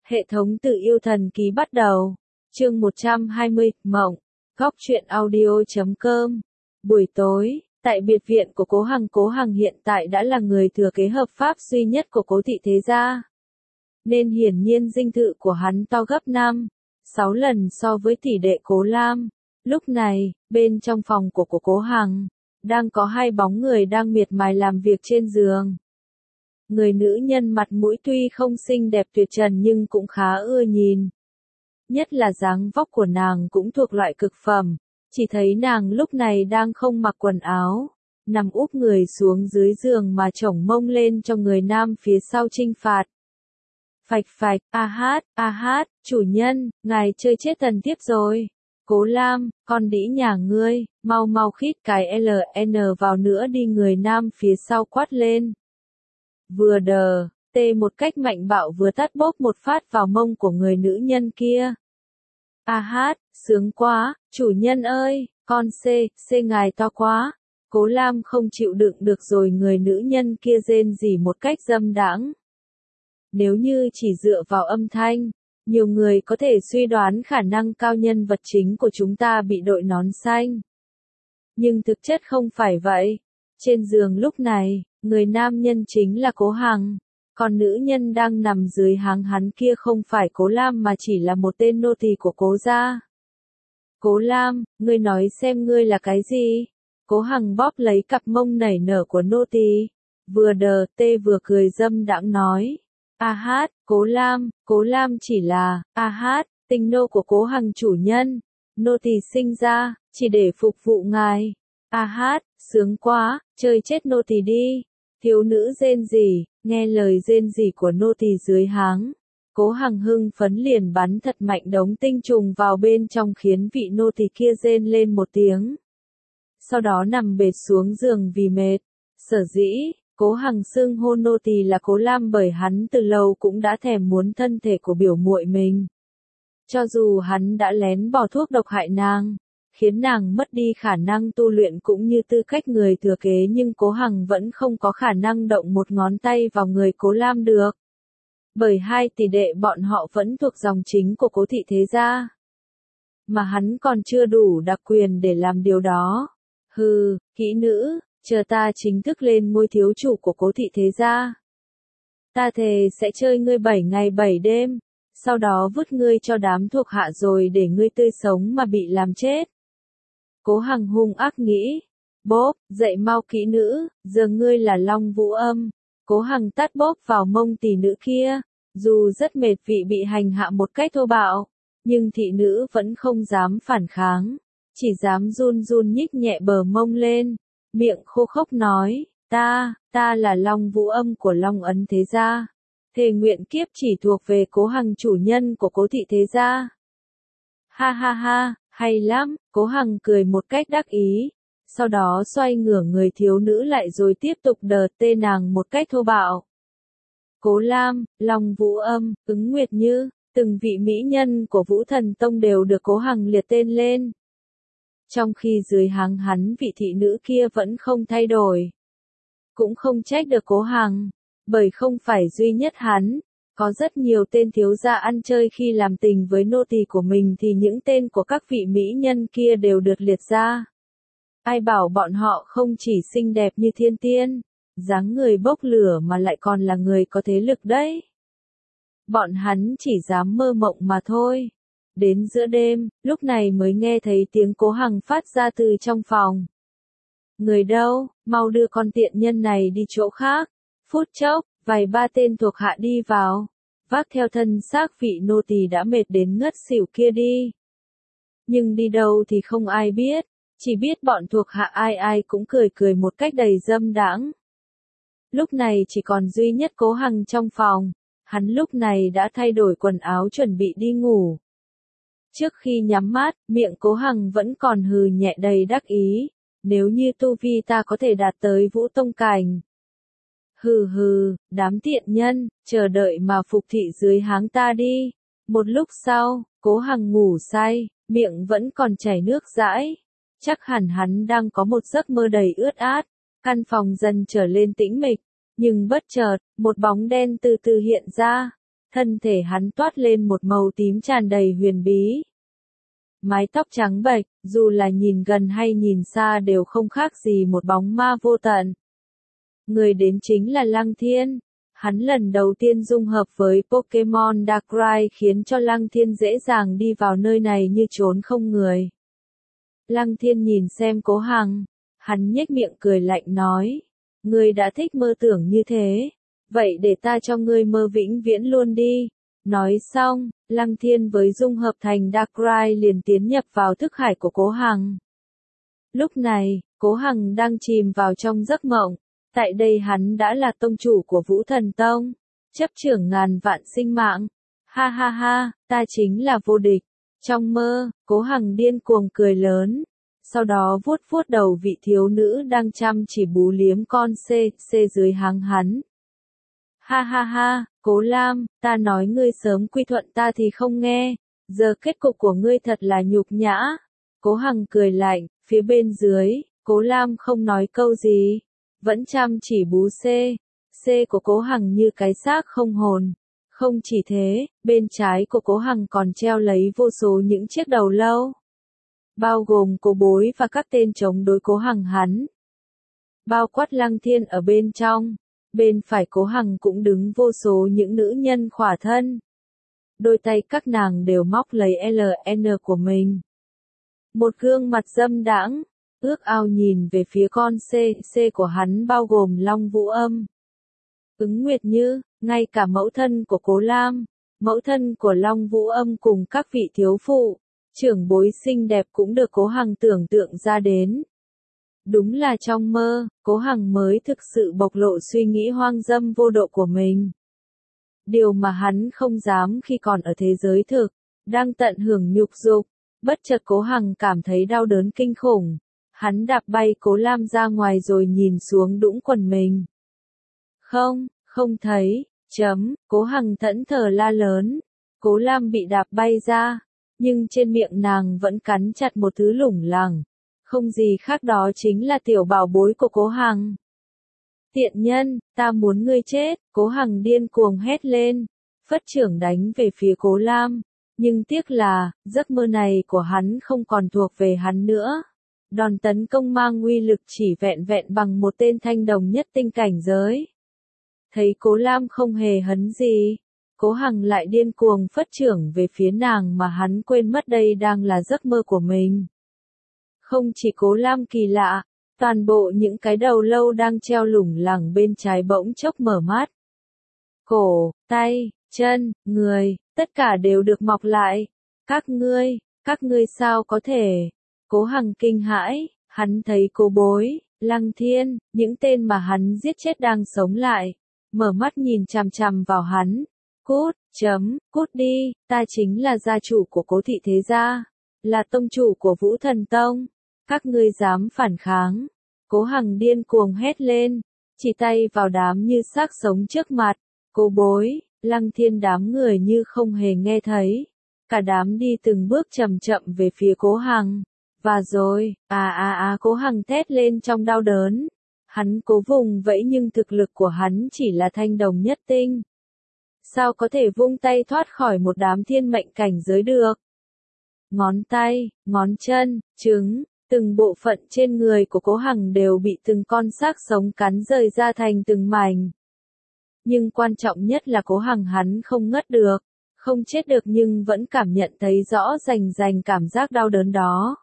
Hệ thống tự yêu thần ký bắt đầu. Chương 120, Mộng. Góc truyện audio.com. Buổi tối, tại biệt viện của Cố Hằng hiện tại đã là người thừa kế hợp pháp duy nhất của Cố thị thế gia. Nên hiển nhiên dinh thự của hắn to gấp 6 lần so với tỷ đệ Cố Lam. Lúc này, bên trong phòng của Cố Hằng, đang có hai bóng người đang miệt mài làm việc trên giường. Người nữ nhân mặt mũi tuy không xinh đẹp tuyệt trần nhưng cũng khá ưa nhìn. Nhất là dáng vóc của nàng cũng thuộc loại cực phẩm, chỉ thấy nàng lúc này đang không mặc quần áo, nằm úp người xuống dưới giường mà chổng mông lên cho người nam phía sau trinh phạt. Phạch phạch, a hát, chủ nhân, ngài chơi chết thần tiếp rồi. Cố Lam, con đĩ nhà ngươi, mau mau khít cái LN vào nữa đi, người nam phía sau quát lên. Vừa đờ, tê một cách mạnh bạo vừa tát bốp một phát vào mông của người nữ nhân kia. A hát, sướng quá, chủ nhân ơi, con C ngài to quá. Cố Lam không chịu đựng được rồi, người nữ nhân kia rên rỉ một cách dâm đãng. Nếu như chỉ dựa vào âm thanh, nhiều người có thể suy đoán khả năng cao nhân vật chính của chúng ta bị đội nón xanh. Nhưng thực chất không phải vậy. Trên giường lúc này, người nam nhân chính là Cố Hằng, còn nữ nhân đang nằm dưới háng hắn kia không phải Cố Lam mà chỉ là một tên nô tỳ của Cố gia. Cố Lam, ngươi nói xem ngươi là cái gì? Cố Hằng bóp lấy cặp mông nảy nở của nô tỳ, vừa đờ tê vừa cười dâm đãng nói. A hát, Cố Lam chỉ là, a hát, tình nô của Cố Hằng chủ nhân, nô tỳ sinh ra, chỉ để phục vụ ngài. A hát, sướng quá, chơi chết nô tỳ đi. Thiếu nữ rên rỉ, nghe lời rên rỉ của nô tỳ dưới háng. Cố Hằng hưng phấn liền bắn thật mạnh đống tinh trùng vào bên trong khiến vị nô tỳ kia rên lên một tiếng. Sau đó nằm bệt xuống giường vì mệt. Sở dĩ, Cố Hằng xưng hô nô tỳ là Cố Lam bởi hắn từ lâu cũng đã thèm muốn thân thể của biểu muội mình. Cho dù hắn đã lén bỏ thuốc độc hại nàng, khiến nàng mất đi khả năng tu luyện cũng như tư cách người thừa kế, nhưng Cố Hằng vẫn không có khả năng động một ngón tay vào người Cố Lam được. Bởi hai tỷ đệ bọn họ vẫn thuộc dòng chính của Cố thị thế gia. Mà hắn còn chưa đủ đặc quyền để làm điều đó. Hừ, kỹ nữ, chờ ta chính thức lên ngôi thiếu chủ của Cố thị thế gia. Ta thề sẽ chơi ngươi 7 ngày 7 đêm, sau đó vứt ngươi cho đám thuộc hạ rồi để ngươi tươi sống mà bị làm chết. Cố Hằng hung ác nghĩ. Bốp, dậy mau kỹ nữ, giờ ngươi là Long Vũ Âm. Cố Hằng tát bốp vào mông tỷ nữ kia. Dù rất mệt vị bị hành hạ một cách thô bạo, nhưng thị nữ vẫn không dám phản kháng, chỉ dám run run nhích nhẹ bờ mông lên, miệng khô khốc nói, ta là Long Vũ Âm của Long Ấn thế gia. Thề nguyện kiếp chỉ thuộc về Cố Hằng chủ nhân của Cố thị thế gia. Ha ha ha, hay lắm, Cố Hằng cười một cách đắc ý, sau đó xoay ngửa người thiếu nữ lại rồi tiếp tục đờ tê nàng một cách thô bạo. Cố Lam, Long Vũ Âm, Ứng Nguyệt Như, từng vị mỹ nhân của Vũ Thần Tông đều được Cố Hằng liệt tên lên. Trong khi dưới háng hắn vị thị nữ kia vẫn không thay đổi. Cũng không trách được Cố Hằng, bởi không phải duy nhất hắn, có rất nhiều tên thiếu gia ăn chơi khi làm tình với nô tỳ của mình thì những tên của các vị mỹ nhân kia đều được liệt ra. Ai bảo bọn họ không chỉ xinh đẹp như thiên tiên, dáng người bốc lửa mà lại còn là người có thế lực đấy. Bọn hắn chỉ dám mơ mộng mà thôi. Đến giữa đêm, lúc này mới nghe thấy tiếng Cố Hằng phát ra từ trong phòng. Người đâu, mau đưa con tiện nhân này đi chỗ khác. Phút chốc, vài ba tên thuộc hạ đi vào, vác theo thân xác vị nô tỳ đã mệt đến ngất xỉu kia đi. Nhưng đi đâu thì không ai biết, chỉ biết bọn thuộc hạ ai ai cũng cười cười một cách đầy dâm đãng. Lúc này chỉ còn duy nhất Cố Hằng trong phòng, hắn lúc này đã thay đổi quần áo chuẩn bị đi ngủ. Trước khi nhắm mắt, miệng Cố Hằng vẫn còn hừ nhẹ đầy đắc ý, nếu như tu vi ta có thể đạt tới Vũ Tông cảnh. Hừ hừ, đám tiện nhân, chờ đợi mà phục thị dưới háng ta đi. Một lúc sau, Cố Hằng ngủ say, miệng vẫn còn chảy nước dãi. Chắc hẳn hắn đang có một giấc mơ đầy ướt át. Căn phòng dần trở lên tĩnh mịch, nhưng bất chợt, một bóng đen từ từ hiện ra. thân thể hắn toát lên một màu tím tràn đầy huyền bí. Mái tóc trắng bệch, dù là nhìn gần hay nhìn xa đều không khác gì một bóng ma vô tận. Người đến chính là Lăng Thiên. Hắn lần đầu tiên dung hợp với Pokemon Darkrai khiến cho Lăng Thiên dễ dàng đi vào nơi này như trốn không người. Lăng Thiên nhìn xem Cố Hằng, hắn nhếch miệng cười lạnh nói, ngươi đã thích mơ tưởng như thế, vậy để ta cho ngươi mơ vĩnh viễn luôn đi. Nói xong, Lăng Thiên với dung hợp thành Darkrai liền tiến nhập vào thức hải của Cố Hằng. Lúc này, Cố Hằng đang chìm vào trong giấc mộng. Tại đây hắn đã là tông chủ của Vũ Thần Tông, chấp trưởng ngàn vạn sinh mạng. Ha ha ha, ta chính là vô địch. Trong mơ, Cố Hằng điên cuồng cười lớn, sau đó vuốt vuốt đầu vị thiếu nữ đang chăm chỉ bú liếm con C dưới háng hắn. Ha ha ha, Cố Lam, ta nói ngươi sớm quy thuận ta thì không nghe, giờ kết cục của ngươi thật là nhục nhã. Cố Hằng cười lạnh, phía bên dưới, Cố Lam không nói câu gì, vẫn chăm chỉ bú C của Cố Hằng như cái xác không hồn. Không chỉ thế, bên trái của Cố Hằng còn treo lấy vô số những chiếc đầu lâu, bao gồm Cố Bối và các tên chống đối Cố Hằng hắn. Bao quát Lăng Thiên ở bên trong, bên phải Cố Hằng cũng đứng vô số những nữ nhân khỏa thân. Đôi tay các nàng đều móc lấy LN của mình. Một gương mặt dâm đãng, ước ao nhìn về phía con C của hắn bao gồm Long Vũ Âm, Ứng Nguyệt Như, ngay cả mẫu thân của Cố Lam, mẫu thân của Long Vũ Âm cùng các vị thiếu phụ, trưởng bối xinh đẹp cũng được Cố Hằng tưởng tượng ra đến. Đúng là trong mơ, Cố Hằng mới thực sự bộc lộ suy nghĩ hoang dâm vô độ của mình. Điều mà hắn không dám khi còn ở thế giới thực, đang tận hưởng nhục dục. Bất chợt Cố Hằng cảm thấy đau đớn kinh khủng. Hắn đạp bay Cố Lam ra ngoài rồi nhìn xuống đũng quần mình. Không thấy, Cố Hằng thẫn thờ la lớn. Cố Lam bị đạp bay ra, nhưng trên miệng nàng vẫn cắn chặt một thứ lủng lẳng. Không gì khác đó chính là tiểu bảo bối của Cố Hằng. Tiện nhân, ta muốn ngươi chết, Cố Hằng điên cuồng hét lên, phất chưởng đánh về phía Cố Lam. Nhưng tiếc là, giấc mơ này của hắn không còn thuộc về hắn nữa. Đòn tấn công mang uy lực chỉ vẹn vẹn bằng một tên thanh đồng nhất tinh cảnh giới. Thấy Cố Lam không hề hấn gì, Cố Hằng lại điên cuồng phất chưởng về phía nàng mà hắn quên mất đây đang là giấc mơ của mình. Không chỉ Cố Lam kỳ lạ, toàn bộ những cái đầu lâu đang treo lủng lẳng bên trái bỗng chốc mở mắt. Cổ, tay, chân, người, tất cả đều được mọc lại. Các ngươi sao có thể? Cố Hằng kinh hãi, hắn thấy Cố Bối, Lăng Thiên, những tên mà hắn giết chết đang sống lại, mở mắt nhìn chằm chằm vào hắn. Cút đi, ta chính là gia chủ của Cố thị thế gia, là tông chủ của Vũ Thần Tông, các ngươi dám phản kháng. Cố Hằng điên cuồng hét lên, chỉ tay vào đám như xác sống trước mặt. Cố Bối, Lăng Thiên đám người như không hề nghe thấy. Cả đám đi từng bước chậm chậm về phía Cố Hằng. Và rồi, Cố Hằng thét lên trong đau đớn. Hắn cố vùng vẫy nhưng thực lực của hắn chỉ là thanh đồng nhất tinh. Sao có thể vung tay thoát khỏi một đám thiên mệnh cảnh giới được? Ngón tay, ngón chân, trứng, từng bộ phận trên người của Cố Hằng đều bị từng con xác sống cắn rời ra thành từng mảnh. Nhưng quan trọng nhất là Cố Hằng hắn không ngất được, không chết được nhưng vẫn cảm nhận thấy rõ rành cảm giác đau đớn đó.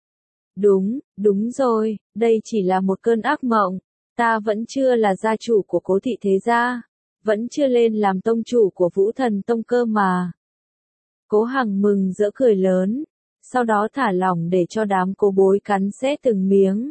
Đúng rồi, đây chỉ là một cơn ác mộng, ta vẫn chưa là gia chủ của Cố thị thế gia, vẫn chưa lên làm tông chủ của Vũ Thần Tông cơ mà. Cố Hằng mừng rỡ cười lớn, sau đó thả lỏng để cho đám Cố Bối cắn xé từng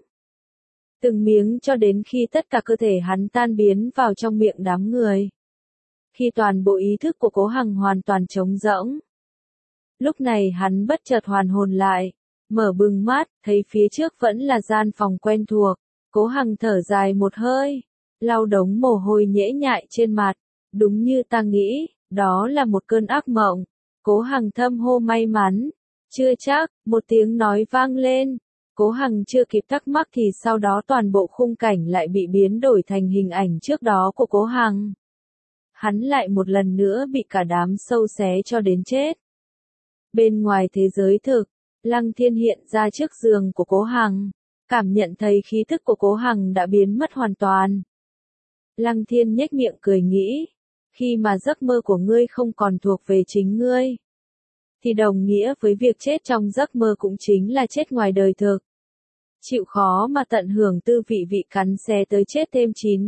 miếng cho đến khi tất cả cơ thể hắn tan biến vào trong miệng đám người. Khi toàn bộ ý thức của Cố Hằng hoàn toàn trống rỗng. Lúc này hắn bất chợt hoàn hồn lại, mở bừng mắt, thấy phía trước vẫn là gian phòng quen thuộc. Cố Hằng thở dài một hơi, lau đống mồ hôi nhễ nhại trên mặt. Đúng như ta nghĩ, đó là một cơn ác mộng. Cố Hằng thâm hô may mắn. Chưa chắc, một tiếng nói vang lên. Cố Hằng chưa kịp thắc mắc thì sau đó toàn bộ khung cảnh lại bị biến đổi thành hình ảnh trước đó của Cố Hằng. hắn lại một lần nữa bị cả đám sâu xé cho đến chết. Bên ngoài thế giới thực, Lăng Thiên hiện ra trước giường của Cố Hằng, cảm nhận thấy khí thức của Cố Hằng đã biến mất hoàn toàn. Lăng Thiên nhếch miệng cười nghĩ, khi mà giấc mơ của ngươi không còn thuộc về chính ngươi, thì đồng nghĩa với việc chết trong giấc mơ cũng chính là chết ngoài đời thực. Chịu khó mà tận hưởng tư vị bị cắn xé tới chết thêm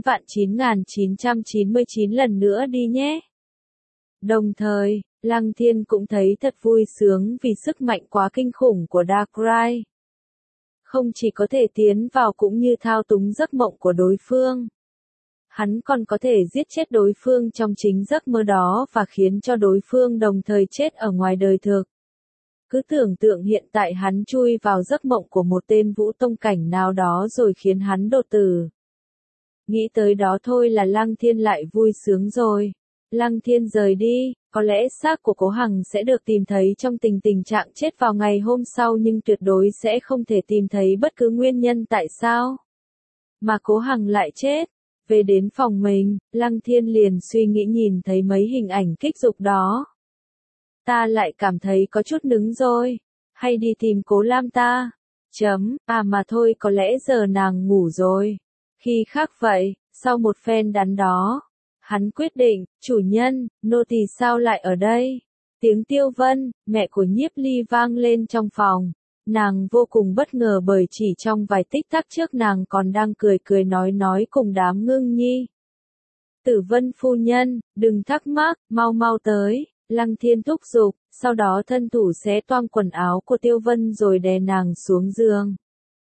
9.999 lần nữa đi nhé. Đồng thời, Lăng Thiên cũng thấy thật vui sướng vì sức mạnh quá kinh khủng của Darkrai. Không chỉ có thể tiến vào cũng như thao túng giấc mộng của đối phương. Hắn còn có thể giết chết đối phương trong chính giấc mơ đó và khiến cho đối phương đồng thời chết ở ngoài đời thực. Cứ tưởng tượng hiện tại hắn chui vào giấc mộng của một tên vũ tông cảnh nào đó rồi khiến hắn đột tử. Nghĩ tới đó thôi là Lăng Thiên lại vui sướng rồi. Lăng Thiên rời đi, có lẽ xác của Cố Hằng sẽ được tìm thấy trong tình trạng chết vào ngày hôm sau nhưng tuyệt đối sẽ không thể tìm thấy bất cứ nguyên nhân tại sao mà Cố Hằng lại chết. Về đến phòng mình, Lăng Thiên liền suy nghĩ nhìn thấy mấy hình ảnh kích dục đó. Ta lại cảm thấy có chút nứng rồi. Hay đi tìm Cố Lam ta? Mà thôi có lẽ giờ nàng ngủ rồi. Khi khác vậy, sau một phen đắn đo, hắn quyết định, chủ nhân, nô tỳ sao lại ở đây? Tiếng Tiêu Vân, mẹ của Nhiếp Ly vang lên trong phòng. Nàng vô cùng bất ngờ bởi chỉ trong vài tích tắc trước nàng còn đang cười nói cùng đám Ngưng Nhi. Tử Vân phu nhân, đừng thắc mắc, mau tới. Lăng Thiên thúc giục, sau đó thân thủ xé toang quần áo của Tiêu Vân rồi đè nàng xuống giường.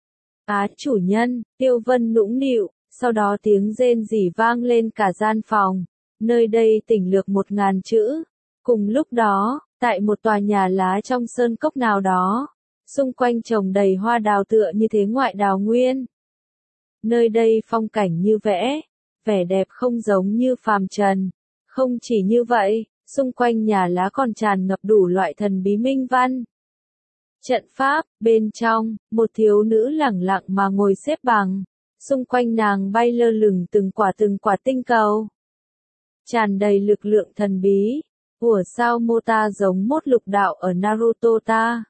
Chủ nhân, Tiêu Vân nũng nịu, sau đó tiếng rên rỉ vang lên cả gian phòng. Nơi đây tỉnh lược 1000 chữ. Cùng lúc đó, tại một tòa nhà lá trong sơn cốc nào đó, xung quanh trồng đầy hoa đào tựa như thế ngoại đào nguyên. Nơi đây phong cảnh như vẽ, vẻ đẹp không giống như phàm trần. Không chỉ như vậy, xung quanh nhà lá còn tràn ngập đủ loại thần bí minh văn. Trận pháp, bên trong, một thiếu nữ lẳng lặng mà ngồi xếp bằng. Xung quanh nàng bay lơ lửng từng quả tinh cầu. Tràn đầy lực lượng thần bí. Ủa sao mô ta giống mốt lục đạo ở Naruto ta?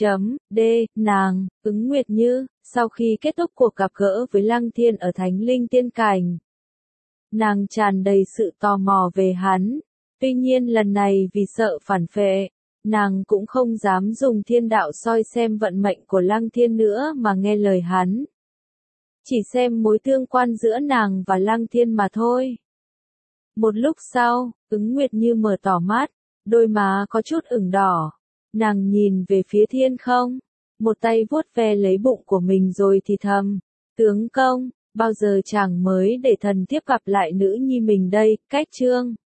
Nàng, Ứng Nguyệt Như, sau khi kết thúc cuộc gặp gỡ với Lăng Thiên ở Thánh Linh Tiên Cảnh. Nàng tràn đầy sự tò mò về hắn. Tuy nhiên lần này vì sợ phản phệ, nàng cũng không dám dùng thiên đạo soi xem vận mệnh của Lăng Thiên nữa mà nghe lời hắn. Chỉ xem mối tương quan giữa nàng và Lăng Thiên mà thôi. Một lúc sau, Ứng Nguyệt Như mở tỏ mắt, đôi má có chút ửng đỏ. Nàng nhìn về phía thiên không, một tay vuốt ve lấy bụng của mình rồi thì thầm, tướng công, bao giờ chàng mới để thần thiếp gặp lại nữ nhi mình đây, cách chương.